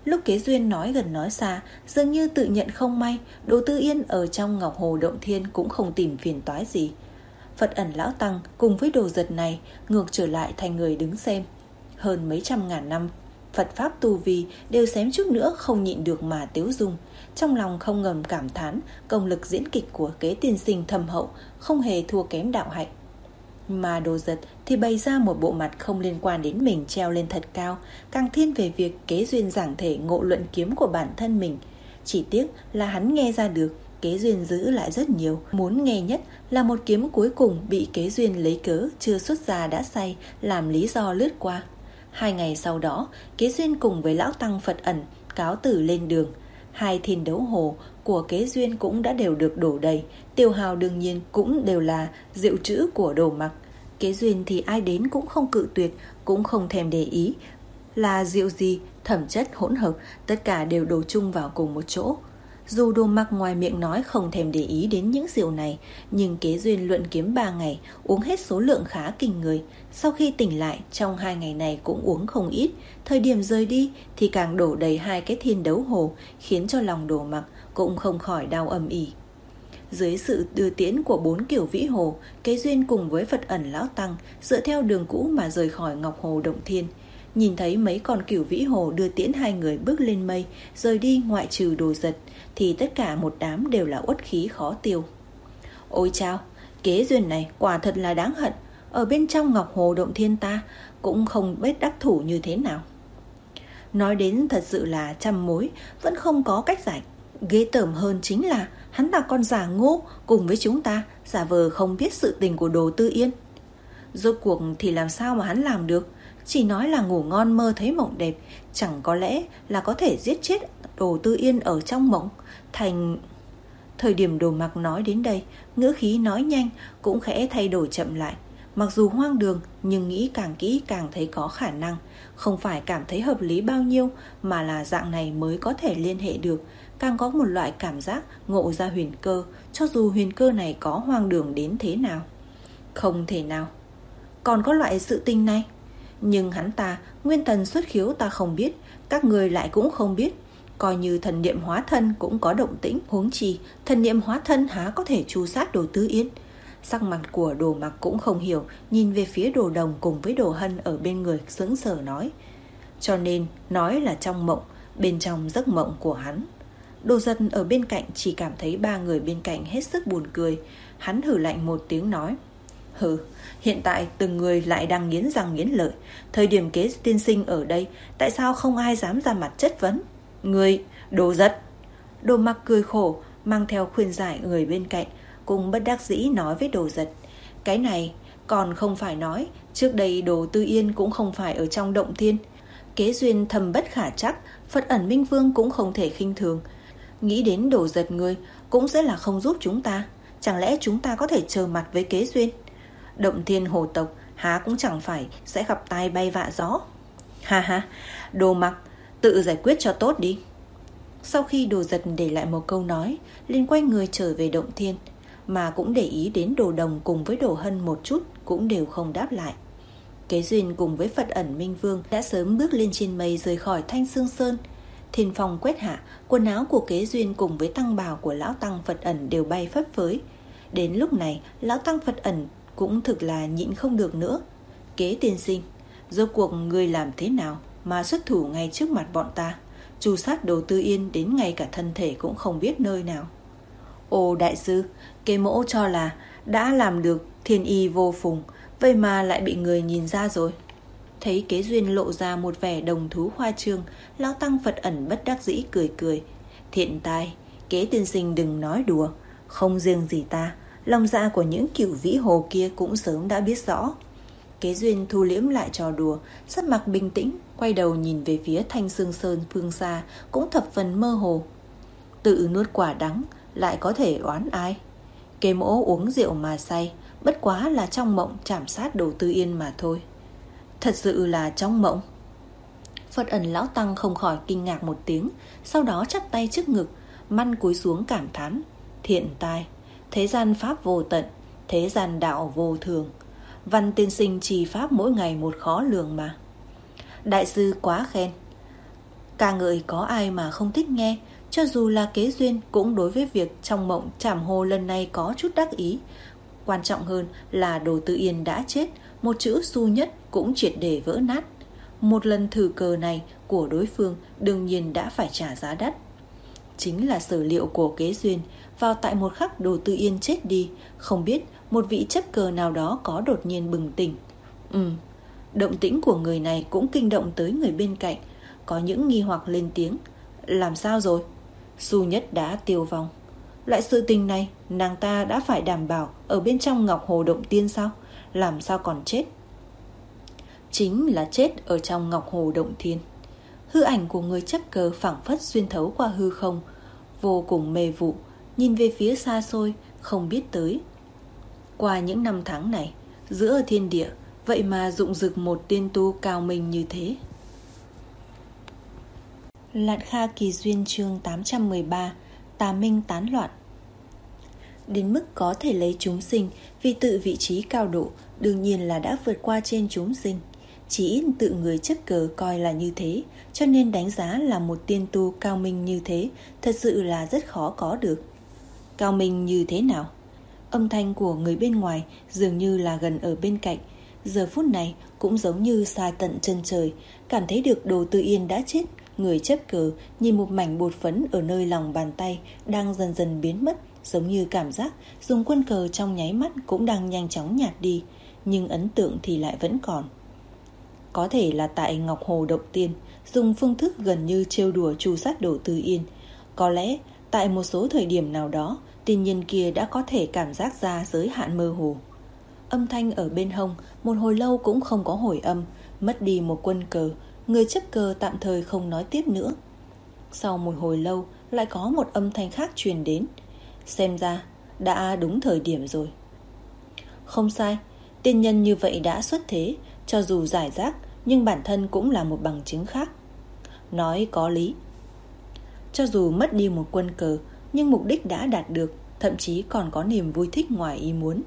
Lúc Kế Duyên nói gần nói xa, dường như tự nhận không may, Đồ Tư Yên ở trong Ngọc Hồ Động Thiên cũng không tìm phiền toái gì. Phật Ẩn Lão Tăng cùng với Đồ Giật này ngược trở lại thành người đứng xem. Hơn mấy trăm ngàn năm Phật Pháp tu vi đều xém chút nữa không nhịn được mà tiếu dung. Trong lòng không ngầm cảm thán công lực diễn kịch của Kế tiên sinh thâm hậu, không hề thua kém đạo hạnh. Mà Đồ Giật thì bày ra một bộ mặt không liên quan đến mình treo lên thật cao, càng thiên về việc Kế Duyên giảng thể ngộ luận kiếm của bản thân mình. Chỉ tiếc là hắn nghe ra được Kế Duyên giữ lại rất nhiều, muốn nghe nhất là một kiếm cuối cùng bị Kế Duyên lấy cớ chưa xuất ra đã say làm lý do lướt qua. Hai ngày sau đó, Kế Duyên cùng với Lão Tăng Phật Ẩn cáo tử lên đường. Hai thiên đấu hồ của Kế Duyên cũng đã đều được đổ đầy, tiêu hào đương nhiên cũng đều là rượu trữ của Đồ Mặc. Kế Duyên thì ai đến cũng không cự tuyệt, cũng không thèm để ý là rượu gì, thẩm chất hỗn hợp, tất cả đều đổ chung vào cùng một chỗ. Dù Đồ Mặc ngoài miệng nói không thèm để ý đến những rượu này, nhưng Kế Duyên luận kiếm ba ngày, uống hết số lượng khá kinh người. Sau khi tỉnh lại, trong hai ngày này cũng uống không ít. Thời điểm rời đi thì càng đổ đầy hai cái thiên đấu hồ, khiến cho lòng Đồ Mặc cũng không khỏi đau ầm ỉ. Dưới sự đưa tiễn của bốn kiểu vĩ hồ, Kế Duyên cùng với Phật Ẩn Lão Tăng dựa theo đường cũ mà rời khỏi Ngọc Hồ Động Thiên. Nhìn thấy mấy con cửu vĩ hồ đưa tiễn hai người bước lên mây, rời đi ngoại trừ Đồ Giật, thì tất cả một đám đều là uất khí khó tiêu. Ôi chao, Kế Duyên này quả thật là đáng hận. Ở bên trong Ngọc Hồ Động Thiên ta cũng không biết đắc thủ như thế nào. Nói đến thật sự là trăm mối, vẫn không có cách giải. Ghê tởm hơn chính là hắn là con giả ngô cùng với chúng ta, giả vờ không biết sự tình của Đồ Tư Yên. Rốt cuộc thì làm sao mà hắn làm được? Chỉ nói là ngủ ngon mơ thấy mộng đẹp, chẳng có lẽ là có thể giết chết Đồ Tư Yên ở trong mộng thành... Thời điểm Đồ Mặc nói đến đây, ngữ khí nói nhanh cũng khẽ thay đổi chậm lại. Mặc dù hoang đường, nhưng nghĩ càng kỹ càng thấy có khả năng. Không phải cảm thấy hợp lý bao nhiêu, mà là dạng này mới có thể liên hệ được. Càng có một loại cảm giác ngộ ra huyền cơ, cho dù huyền cơ này có hoang đường đến thế nào. Không thể nào. Còn có loại sự tình này. Nhưng hắn ta, nguyên thần xuất khiếu ta không biết, các người lại cũng không biết. Coi như thần niệm hóa thân cũng có động tĩnh, huống chi thần niệm hóa thân há có thể tru sát Đồ Tư Yên. Sắc mặt của Đồ Mặc cũng không hiểu, nhìn về phía Đồ Đồng cùng với Đồ Hân ở bên người sững sờ nói. Cho nên nói là trong mộng, bên trong giấc mộng của hắn. Đồ Giật ở bên cạnh chỉ cảm thấy ba người bên cạnh hết sức buồn cười. Hắn hử lạnh một tiếng nói. Hừ, hiện tại từng người lại đang nghiến răng nghiến lợi. Thời điểm Kế tiên sinh ở đây, tại sao không ai dám ra mặt chất vấn? Người, Đồ Giật. Đồ Mặc cười khổ, mang theo khuyên giải người bên cạnh, cùng bất đắc dĩ nói với Đồ Giật. Cái này còn không phải nói, trước đây Đồ Tư Yên cũng không phải ở trong động thiên. Kế Duyên thầm bất khả trắc, Phật Ẩn Minh Vương cũng không thể khinh thường. Nghĩ đến Đồ Giật người cũng sẽ là không giúp chúng ta. Chẳng lẽ chúng ta có thể chờ mặt với Kế Duyên? Động thiên hồ tộc há cũng chẳng phải sẽ gặp tai bay vạ gió. Ha ha, Đồ Mặc, tự giải quyết cho tốt đi. Sau khi Đồ Giật để lại một câu nói, liền quay người trở về động thiên, mà cũng để ý đến Đồ Đồng cùng với Đồ Hân một chút, cũng đều không đáp lại. Kế Duyên cùng với Phật Ẩn Minh Vương đã sớm bước lên trên mây rời khỏi Thanh Sương Sơn. Thiên phong quét hạ, quần áo của Kế Duyên cùng với tăng bào của Lão Tăng Phật Ẩn đều bay phấp phới. Đến lúc này, Lão Tăng Phật Ẩn cũng thực là nhịn không được nữa. Kế tiên sinh, rốt cuộc ngươi làm thế nào mà xuất thủ ngay trước mặt bọn ta, tru sát Đồ Tư Yên đến ngay cả thân thể cũng không biết nơi nào? Ồ đại sư, Kế mỗ cho là đã làm được thiên y vô phùng, vậy mà lại bị người nhìn ra rồi. Thấy Kế Duyên lộ ra một vẻ đồng thú khoa trương, Lão Tăng Phật Ẩn bất đắc dĩ cười cười. Thiện tai, Kế tiên sinh đừng nói đùa. Không riêng gì ta, lòng dạ của những cửu vĩ hồ kia cũng sớm đã biết rõ. Kế Duyên thu liễm lại trò đùa, sắc mặt bình tĩnh, quay đầu nhìn về phía Thanh Sương Sơn phương xa, cũng thập phần mơ hồ. Tự nuốt quả đắng, lại có thể oán ai? Kế mỗ uống rượu mà say, bất quá là trong mộng chảm sát Đồ Tư Yên mà thôi. Thật sự là trong mộng. Phật Ẩn Lão Tăng không khỏi kinh ngạc một tiếng, sau đó chắp tay trước ngực, măn cúi xuống cảm thán. Thiện tai, thế gian pháp vô tận, thế gian đạo vô thường. Văn tiên sinh trì pháp mỗi ngày một khó lường mà. Đại sư quá khen. Ca ngợi có ai mà không thích nghe. Cho dù là Kế Duyên cũng đối với việc trong mộng trảm hồ lần này có chút đắc ý. Quan trọng hơn là Đồ Tư Yên đã chết, một chữ Du Nhất cũng triệt để vỡ nát. Một lần thử cờ này của đối phương đương nhiên đã phải trả giá đắt. Chính là sở liệu của Kế Duyên. Vào tại một khắc Đồ Tư Yên chết đi, không biết một vị chấp cờ nào đó có đột nhiên bừng tỉnh. Ừ, động tĩnh của người này cũng kinh động tới người bên cạnh. Có những nghi hoặc lên tiếng. Làm sao rồi? Du Nhất đã tiêu vong. Loại sự tình này nàng ta đã phải đảm bảo ở bên trong Ngọc Hồ Động Tiên sao? Làm sao còn chết? Chính là chết ở trong Ngọc Hồ Động Thiên. Hư ảnh của người chấp cờ phảng phất xuyên thấu qua hư không, vô cùng mê vụ, nhìn về phía xa xôi, không biết tới. Qua những năm tháng này, giữa thiên địa, vậy mà rụng rực một tiên tu cao minh như thế. Lạn Kha Kỳ Duyên chương tám trăm mười ba. Tà Minh tán loạn. Đến mức có thể lấy chúng sinh vì tự vị trí cao độ, đương nhiên là đã vượt qua trên chúng sinh. Chỉ ít tự người chấp cờ coi là như thế, cho nên đánh giá là một tiên tu cao minh như thế thật sự là rất khó có được. Cao minh như thế nào? Âm thanh của người bên ngoài dường như là gần ở bên cạnh, giờ phút này cũng giống như xa tận chân trời, cảm thấy được Đồ Tư Yên đã chết. Người chấp cờ nhìn một mảnh bột phấn ở nơi lòng bàn tay đang dần dần biến mất, giống như cảm giác dùng quân cờ trong nháy mắt cũng đang nhanh chóng nhạt đi, nhưng ấn tượng thì lại vẫn còn. Có thể là tại Ngọc Hồ Động Tiên dùng phương thức gần như trêu đùa tru sát Đồ Tư Yên. Có lẽ tại một số thời điểm nào đó, tiên nhân kia đã có thể cảm giác ra giới hạn mơ hồ. Âm thanh ở bên hông một hồi lâu cũng không có hồi âm, mất đi một quân cờ. Người chấp cờ tạm thời không nói tiếp nữa. Sau một hồi lâu lại có một âm thanh khác truyền đến. Xem ra đã đúng thời điểm rồi. Không sai, tiên nhân như vậy đã xuất thế, cho dù giải rác nhưng bản thân cũng là một bằng chứng khác. Nói có lý. Cho dù mất đi một quân cờ, nhưng mục đích đã đạt được, thậm chí còn có niềm vui thích ngoài ý muốn.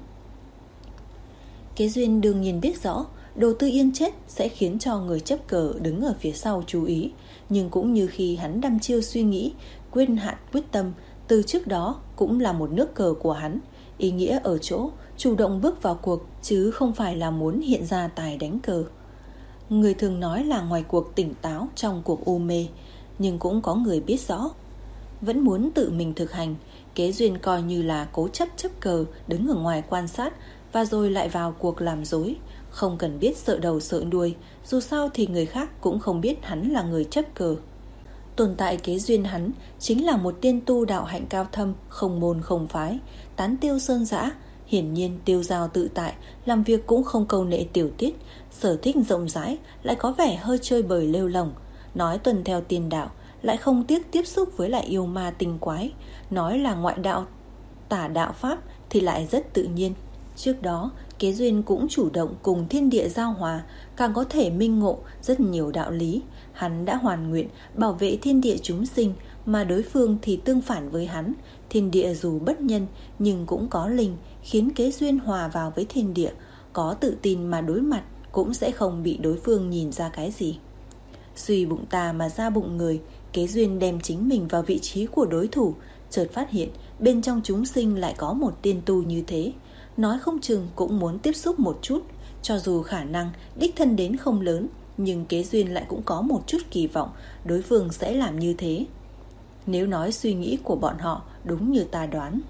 Kế Duyên đương nhiên biết rõ Đồ Tư Yên chết sẽ khiến cho người chấp cờ đứng ở phía sau chú ý, nhưng cũng như khi hắn đăm chiêu suy nghĩ, quyết hạn quyết tâm, từ trước đó cũng là một nước cờ của hắn. Ý nghĩa ở chỗ chủ động bước vào cuộc, chứ không phải là muốn hiện ra tài đánh cờ. Người thường nói là ngoài cuộc tỉnh táo, trong cuộc u mê, nhưng cũng có người biết rõ vẫn muốn tự mình thực hành. Kế Duyên coi như là cố chấp chấp cờ, đứng ở ngoài quan sát, và rồi lại vào cuộc làm dối. Không cần biết sợ đầu sợ đuôi, dù sao thì người khác cũng không biết hắn là người chấp cờ. Tồn tại Kế Duyên hắn chính là một tiên tu đạo hạnh cao thâm, không môn không phái, tán tiêu sơn dã, hiển nhiên tiêu dao tự tại, làm việc cũng không câu nệ tiểu tiết, sở thích rộng rãi, lại có vẻ hơi chơi bời lêu lỏng. Nói tuần theo tiên đạo, lại không tiếc tiếp xúc với lại yêu ma tinh quái. Nói là ngoại đạo tả đạo pháp thì lại rất tự nhiên. Trước đó Kế Duyên cũng chủ động cùng thiên địa giao hòa, càng có thể minh ngộ rất nhiều đạo lý. Hắn đã hoàn nguyện bảo vệ thiên địa chúng sinh, mà đối phương thì tương phản với hắn. Thiên địa dù bất nhân nhưng cũng có linh, khiến Kế Duyên hòa vào với thiên địa, có tự tin mà đối mặt, cũng sẽ không bị đối phương nhìn ra cái gì. Suy bụng ta mà ra bụng người, Kế Duyên đem chính mình vào vị trí của đối thủ, chợt phát hiện bên trong chúng sinh lại có một tiên tu như thế. Nói không chừng cũng muốn tiếp xúc một chút. Cho dù khả năng đích thân đến không lớn, nhưng Kế Duyên lại cũng có một chút kỳ vọng đối phương sẽ làm như thế. Nếu nói suy nghĩ của bọn họ đúng như ta đoán.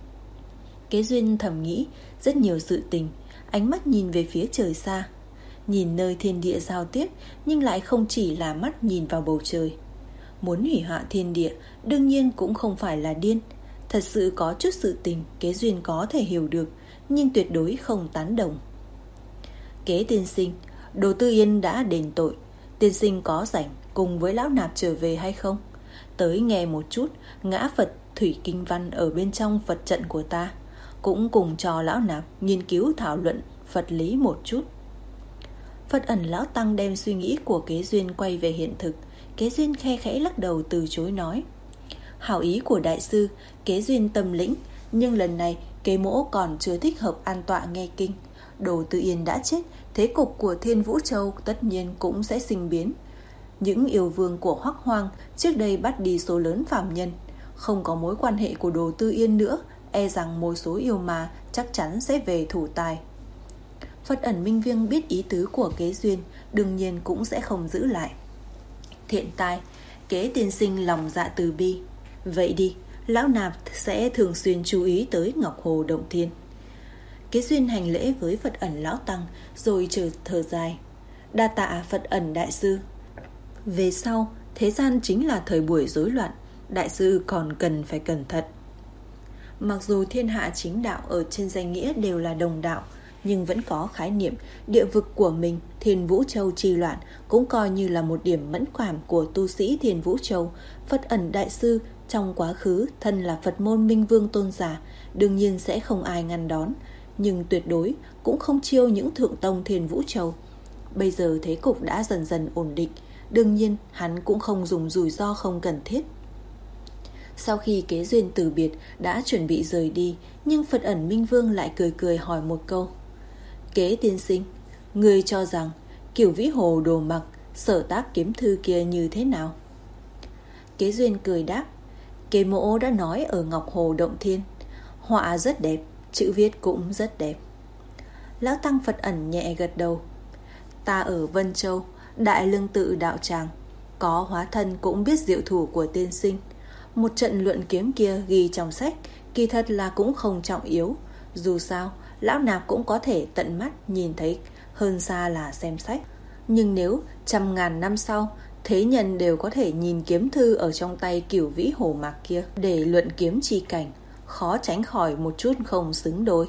Kế Duyên thầm nghĩ rất nhiều sự tình, ánh mắt nhìn về phía trời xa, nhìn nơi thiên địa giao tiếp, nhưng lại không chỉ là mắt nhìn vào bầu trời. Muốn hủy hoại thiên địa đương nhiên cũng không phải là điên. Thật sự có chút sự tình Kế Duyên có thể hiểu được, nhưng tuyệt đối không tán đồng. Kế tiên sinh, Đồ Tư Yên đã đền tội, tiên sinh có rảnh cùng với lão nạp trở về hay không? Tới nghe một chút ngã Phật thủy kinh văn ở bên trong Phật trận của ta, cũng cùng cho lão nạp nghiên cứu thảo luận Phật lý một chút. Phật ẩn lão tăng đem suy nghĩ của Kế Duyên quay về hiện thực. Kế Duyên khe khẽ lắc đầu từ chối nói: hảo ý của đại sư, Kế Duyên tâm lĩnh, nhưng lần này Kế mỗ còn chưa thích hợp an tọa nghe kinh. Đồ Tư Yên đã chết, thế cục của Thiên Vũ Châu tất nhiên cũng sẽ sinh biến. Những yêu vương của Hoắc Hoang trước đây bắt đi số lớn phàm nhân, không có mối quan hệ của Đồ Tư Yên nữa, e rằng một số yêu ma chắc chắn sẽ về thủ tài. Phật Ẩn Minh Vương biết ý tứ của Kế Duyên, đương nhiên cũng sẽ không giữ lại. Thiện tai, Kế tiên sinh lòng dạ từ bi. Vậy đi, lão nạp sẽ thường xuyên chú ý tới Ngọc Hồ Động Thiên. Kế Duyên hành lễ với Phật Ẩn lão tăng, rồi chờ thở dài. Đa tạ Phật Ẩn đại sư. Về sau, thế gian chính là thời buổi rối loạn, đại sư còn cần phải cẩn thận. Mặc dù thiên hạ chính đạo ở trên danh nghĩa đều là đồng đạo, nhưng vẫn có khái niệm địa vực của mình. Thiên Vũ Châu trì loạn cũng coi như là một điểm mẫn cảm của tu sĩ Thiên Vũ Châu. Phật Ẩn đại sư trong quá khứ thân là Phật môn Minh Vương tôn giả, đương nhiên sẽ không ai ngăn đón, nhưng tuyệt đối cũng không chiêu những thượng tông Thiên Vũ Châu. Bây giờ thế cục đã dần dần ổn định, đương nhiên hắn cũng không dùng rủi ro không cần thiết. Sau khi Kế Duyên từ biệt đã chuẩn bị rời đi, nhưng Phật Ẩn Minh Vương lại cười cười hỏi một câu. Kế tiên sinh, người cho rằng Cửu Vĩ Hồ Đồ Mặc sở tác kiếm thư kia như thế nào? Kế Duyên cười đáp. Kế mỗ đã nói ở Ngọc Hồ Động Thiên, họa rất đẹp, chữ viết cũng rất đẹp. Lão tăng Phật Ẩn nhẹ gật đầu. Ta ở Vân Châu, Đại Lương Tự đạo tràng, có hóa thân cũng biết diệu thủ của tiên sinh. Một trận luận kiếm kia ghi trong sách, kỳ thật là cũng không trọng yếu. Dù sao, lão nạp cũng có thể tận mắt nhìn thấy, hơn xa là xem sách. Nhưng nếu trăm ngàn năm sau, thế nhân đều có thể nhìn kiếm thư ở trong tay Cửu Vĩ Hồ Mạc kia để luận kiếm chi cảnh, khó tránh khỏi một chút không xứng đôi.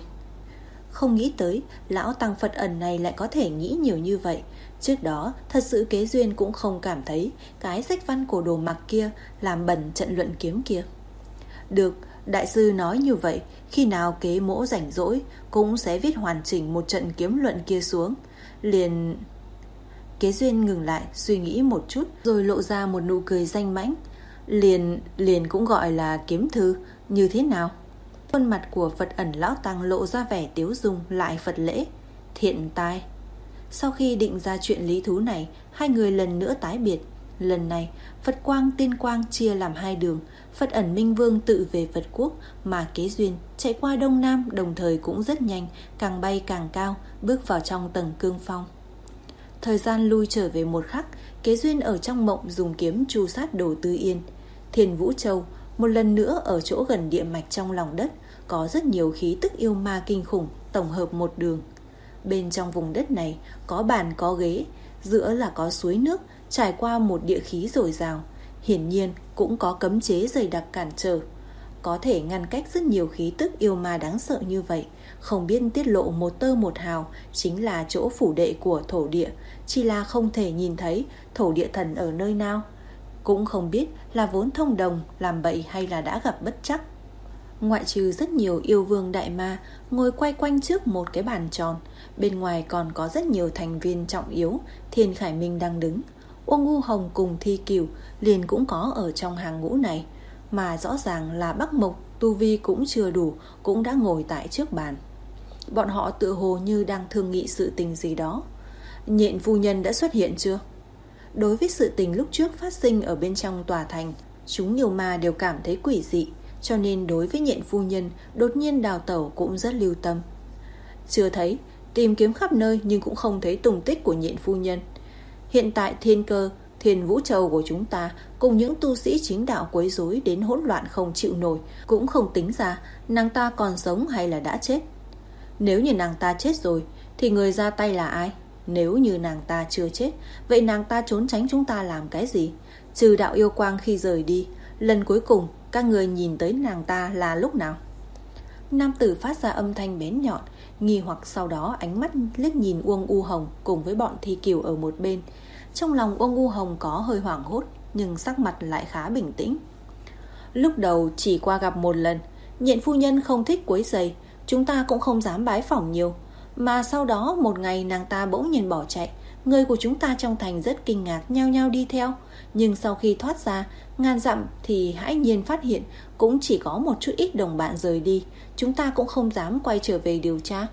Không nghĩ tới lão tăng Phật Ẩn này lại có thể nghĩ nhiều như vậy. Trước đó thật sự Kế Duyên cũng không cảm thấy cái sách văn của Đồ Mặc kia làm bẩn trận luận kiếm kia. Được, đại sư nói như vậy, khi nào Kế mỗ rảnh rỗi cũng sẽ viết hoàn chỉnh một trận kiếm luận kia xuống. Liền... Kế Duyên ngừng lại suy nghĩ một chút, rồi lộ ra một nụ cười danh mãnh. Liền, liền cũng gọi là kiếm thư, như thế nào? Khuôn mặt của Phật Ẩn lão tăng lộ ra vẻ tiếu dung lại Phật lễ. Thiện tai. Sau khi định ra chuyện lý thú này, hai người lần nữa tái biệt. Lần này Phật Quang Tiên Quang chia làm hai đường. Phật Ẩn Minh Vương tự về Phật Quốc, mà Kế Duyên chạy qua Đông Nam, đồng thời cũng rất nhanh, càng bay càng cao, bước vào trong tầng cương phong. Thời gian lui trở về một khắc, Kế Duyên ở trong mộng dùng kiếm tru sát Đồ Tư Yên. Thiên Vũ Châu một lần nữa ở chỗ gần địa mạch trong lòng đất, có rất nhiều khí tức yêu ma kinh khủng tổng hợp một đường. Bên trong vùng đất này có bàn có ghế, giữa là có suối nước trải qua một địa khí dồi dào, hiển nhiên cũng có cấm chế dày đặc cản trở, có thể ngăn cách rất nhiều khí tức yêu ma đáng sợ như vậy. Không biết tiết lộ một tơ một hào chính là chỗ phủ đệ của thổ địa, chỉ là không thể nhìn thấy thổ địa thần ở nơi nào, cũng không biết là vốn thông đồng làm bậy hay là đã gặp bất trắc. Ngoại trừ rất nhiều yêu vương đại ma ngồi quay quanh trước một cái bàn tròn, bên ngoài còn có rất nhiều thành viên trọng yếu. Thiên Khải Minh đang đứng, Uông U Hồng cùng Thi Cửu liền cũng có ở trong hàng ngũ này, mà rõ ràng là Bắc Mộc tu vi cũng chưa đủ, cũng đã ngồi tại trước bàn. Bọn họ tựa hồ như đang thương nghị sự tình gì đó. Nhện phu nhân đã xuất hiện chưa? Đối với sự tình lúc trước phát sinh ở bên trong tòa thành, chúng yêu ma đều cảm thấy quỷ dị, cho nên đối với Nhện phu nhân đột nhiên đào tẩu cũng rất lưu tâm. Chưa thấy, tìm kiếm khắp nơi nhưng cũng không thấy tung tích của Nhện phu nhân. Hiện tại Thiên Cơ, Thiên Vũ Châu của chúng ta cùng những tu sĩ chính đạo quấy rối đến hỗn loạn không chịu nổi, cũng không tính ra nàng ta còn sống hay là đã chết. Nếu như nàng ta chết rồi thì người ra tay là ai? Nếu như nàng ta chưa chết, vậy nàng ta trốn tránh chúng ta làm cái gì? Trừ đạo yêu quang khi rời đi, lần cuối cùng các người nhìn tới nàng ta là lúc nào? Nam tử phát ra âm thanh bén nhọn, nghi hoặc sau đó ánh mắt liếc nhìn Uông U Hồng cùng với bọn Thi Kiều ở một bên. Trong lòng Uông U Hồng có hơi hoảng hốt, nhưng sắc mặt lại khá bình tĩnh. Lúc đầu chỉ qua gặp một lần, Nhện phu nhân không thích quấy rầy, chúng ta cũng không dám bái phỏng nhiều. Mà sau đó một ngày nàng ta bỗng nhiên bỏ chạy, người của chúng ta trong thành rất kinh ngạc, nhao nhao đi theo. Nhưng sau khi thoát ra ngàn dặm thì hãi nhiên phát hiện cũng chỉ có một chút ít đồng bạn rời đi, chúng ta cũng không dám quay trở về điều tra.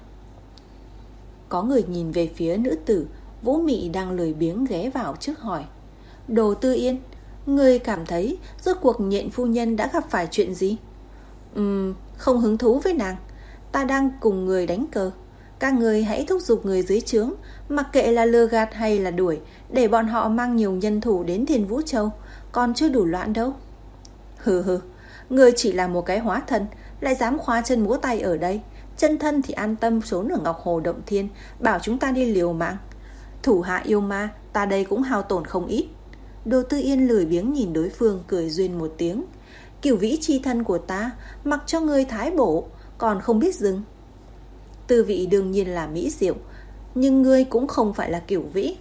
Có người nhìn về phía nữ tử Vũ Mị đang lười biếng ghé vào trước hỏi. Đồ Tư Yên, ngươi cảm thấy rốt cuộc Nhện phu nhân đã gặp phải chuyện gì? Ừm, không hứng thú với nàng. Ta đang cùng người đánh cờ. Các người hãy thúc giục người dưới trướng, mặc kệ là lừa gạt hay là đuổi, để bọn họ mang nhiều nhân thủ đến Thiên Vũ Châu. Còn chưa đủ loạn đâu. Hừ hừ, ngươi chỉ là một cái hóa thân, lại dám khoa chân múa tay ở đây. Chân thân thì an tâm trốn ở Ngọc Hồ Động Thiên, bảo chúng ta đi liều mạng. Thủ hạ yêu ma, ta đây cũng hao tổn không ít. Đồ Tư Yên lười biếng nhìn đối phương, cười duyên một tiếng. Cửu vĩ chi thân của ta, mặc cho ngươi thái bổ, còn không biết dừng. Tư vị đương nhiên là mỹ diệu, nhưng ngươi cũng không phải là cửu vĩ.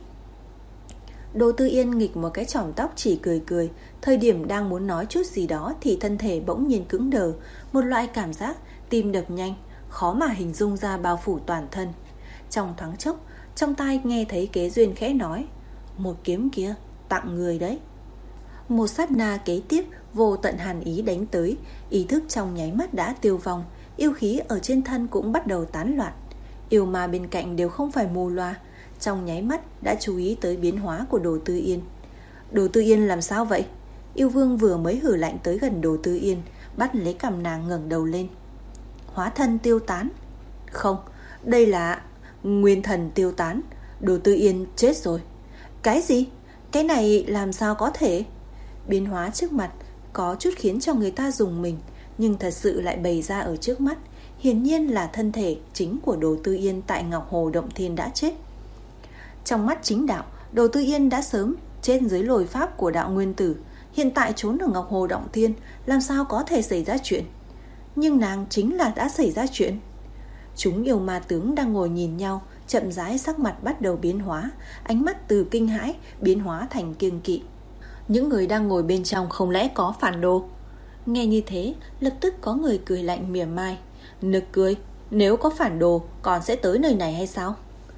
Đồ Tư Yên nghịch một cái chòm tóc, chỉ cười cười. Thời điểm đang muốn nói chút gì đó thì thân thể bỗng nhiên cứng đờ, một loại cảm giác tim đập nhanh, khó mà hình dung ra bao phủ toàn thân. Trong thoáng chốc, trong tai nghe thấy Kế Duyên khẽ nói, một kiếm kia tặng người đấy. Một sát na kế tiếp, vô tận hàn ý đánh tới, ý thức trong nháy mắt đã tiêu vong, yêu khí ở trên thân cũng bắt đầu tán loạn. Yêu ma bên cạnh đều không phải mù loa, trong nháy mắt đã chú ý tới biến hóa của Đồ Tư Yên. Đồ Tư Yên làm sao vậy? Yêu vương vừa mới hử lạnh tới gần Đồ Tư Yên, bắt lấy cằm nàng ngẩng đầu lên. Hóa thân tiêu tán? Không, đây là nguyên thần tiêu tán. Đồ Tư Yên chết rồi. Cái gì? Cái này làm sao có thể? Biến hóa trước mặt có chút khiến cho người ta rùng mình, nhưng thật sự lại bày ra ở trước mắt. Hiển nhiên là thân thể chính của Đồ Tư Yên tại Ngọc Hồ Động Thiên đã chết. Trong mắt chính đạo, Đồ Tư Yên đã sớm chết dưới lồi pháp của đạo nguyên tử, hiện tại trốn ở Ngọc Hồ Động Thiên, làm sao có thể xảy ra chuyện? Nhưng nàng chính là đã xảy ra chuyện. Chúng yêu ma tướng đang ngồi nhìn nhau, chậm rãi sắc mặt bắt đầu biến hóa, ánh mắt từ kinh hãi biến hóa thành kiêng kỵ. Những người đang ngồi bên trong không lẽ có phản đồ? Nghe như thế, lập tức có người cười lạnh mỉa mai. Nực cười, nếu có phản đồ còn sẽ tới nơi này hay sao?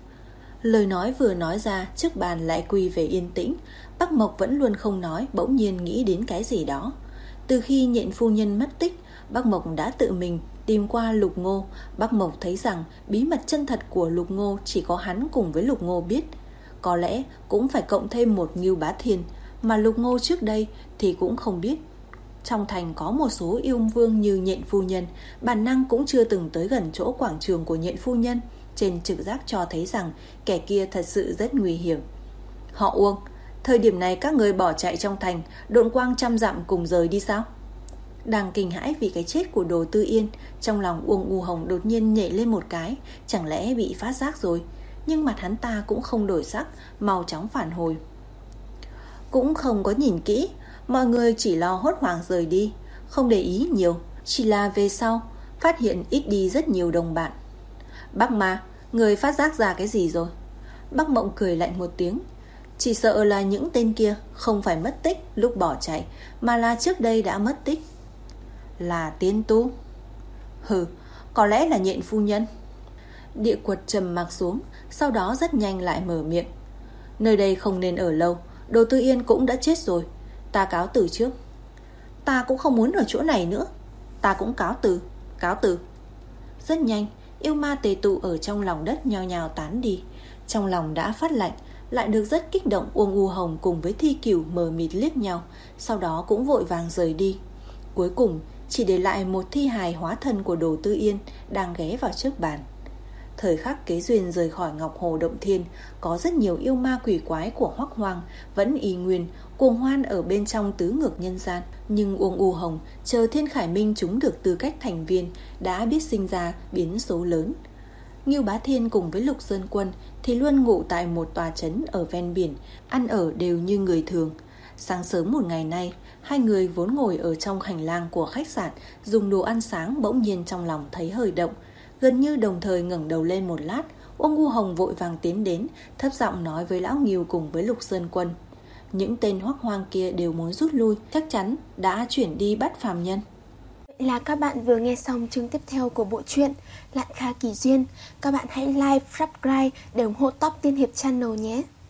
Lời nói vừa nói ra, trước bàn lại quy về yên tĩnh. Bắc Mộc vẫn luôn không nói, bỗng nhiên nghĩ đến cái gì đó. Từ khi Nhện phu nhân mất tích, Bắc Mộc đã tự mình tìm qua Lục Ngô. Bắc Mộc thấy rằng bí mật chân thật của Lục Ngô chỉ có hắn cùng với Lục Ngô biết. Có lẽ cũng phải cộng thêm một Ngưu Bá Thiên, mà Lục Ngô trước đây thì cũng không biết. Trong thành có một số yêu vương như Nhện phu nhân, bản năng cũng chưa từng tới gần chỗ quảng trường của Nhện phu nhân. Trên trực giác cho thấy rằng kẻ kia thật sự rất nguy hiểm. Họ Uông, thời điểm này các người bỏ chạy trong thành, độn quang trăm dặm cùng rời đi sao? Đang kinh hãi vì cái chết của Đồ Tư Yên, trong lòng Uông U Hồng đột nhiên nhảy lên một cái, chẳng lẽ bị phát giác rồi? Nhưng mặt hắn ta cũng không đổi sắc, mau chóng phản hồi. Cũng không có nhìn kỹ, mọi người chỉ lo hốt hoảng rời đi, không để ý nhiều, chỉ là về sau phát hiện ít đi rất nhiều đồng bạn. Bắc Ma, người phát giác ra cái gì rồi? Bắc Mộng cười lạnh một tiếng. Chỉ sợ là những tên kia không phải mất tích lúc bỏ chạy, mà là trước đây đã mất tích. Là tiên tu? Hừ, có lẽ là Nhện phu nhân. Địa Quật trầm mặc xuống, sau đó rất nhanh lại mở miệng. Nơi đây không nên ở lâu, Đồ Tư Yên cũng đã chết rồi, ta cáo từ trước. Ta cũng không muốn ở chỗ này nữa. Ta cũng cáo từ, cáo từ. Rất nhanh, yêu ma tề tụ ở trong lòng đất nhao nhao tán đi. Trong lòng đã phát lạnh, lại được rất kích động. Uông U Hồng cùng với Thi Cửu mờ mịt liếc nhau, sau đó cũng vội vàng rời đi. Cuối cùng chỉ để lại một thi hài hóa thân của Đồ Tư Yên đang ghé vào trước bàn. Thời khắc Kế Duyên rời khỏi Ngọc Hồ Động Thiên, có rất nhiều yêu ma quỷ quái của Hoắc Hoang vẫn y nguyên cuồng hoan ở bên trong tứ ngược nhân gian. Nhưng Uông U Hồng chờ Thiên Khải Minh chúng được tư cách thành viên đã biết sinh ra biến số lớn. Ngưu Bá Thiên cùng với Lục Sơn Quân thì luôn ngủ tại một tòa trấn ở ven biển, ăn ở đều như người thường. Sáng sớm một ngày nay, hai người vốn ngồi ở trong hành lang của khách sạn dùng đồ ăn sáng, bỗng nhiên trong lòng thấy hơi động. Gần như đồng thời ngẩng đầu lên một lát, Uông U Hồng vội vàng tiến đến, thấp giọng nói với Lão Ngưu cùng với Lục Sơn Quân. Những tên Hoắc Hoang kia đều muốn rút lui, chắc chắn đã chuyển đi bắt phàm nhân. Vậy là các bạn vừa nghe xong chương tiếp theo của bộ truyện Lạn Kha Kỳ Duyên. Các bạn hãy like, subscribe để ủng hộ Top Tiên Hiệp Channel nhé.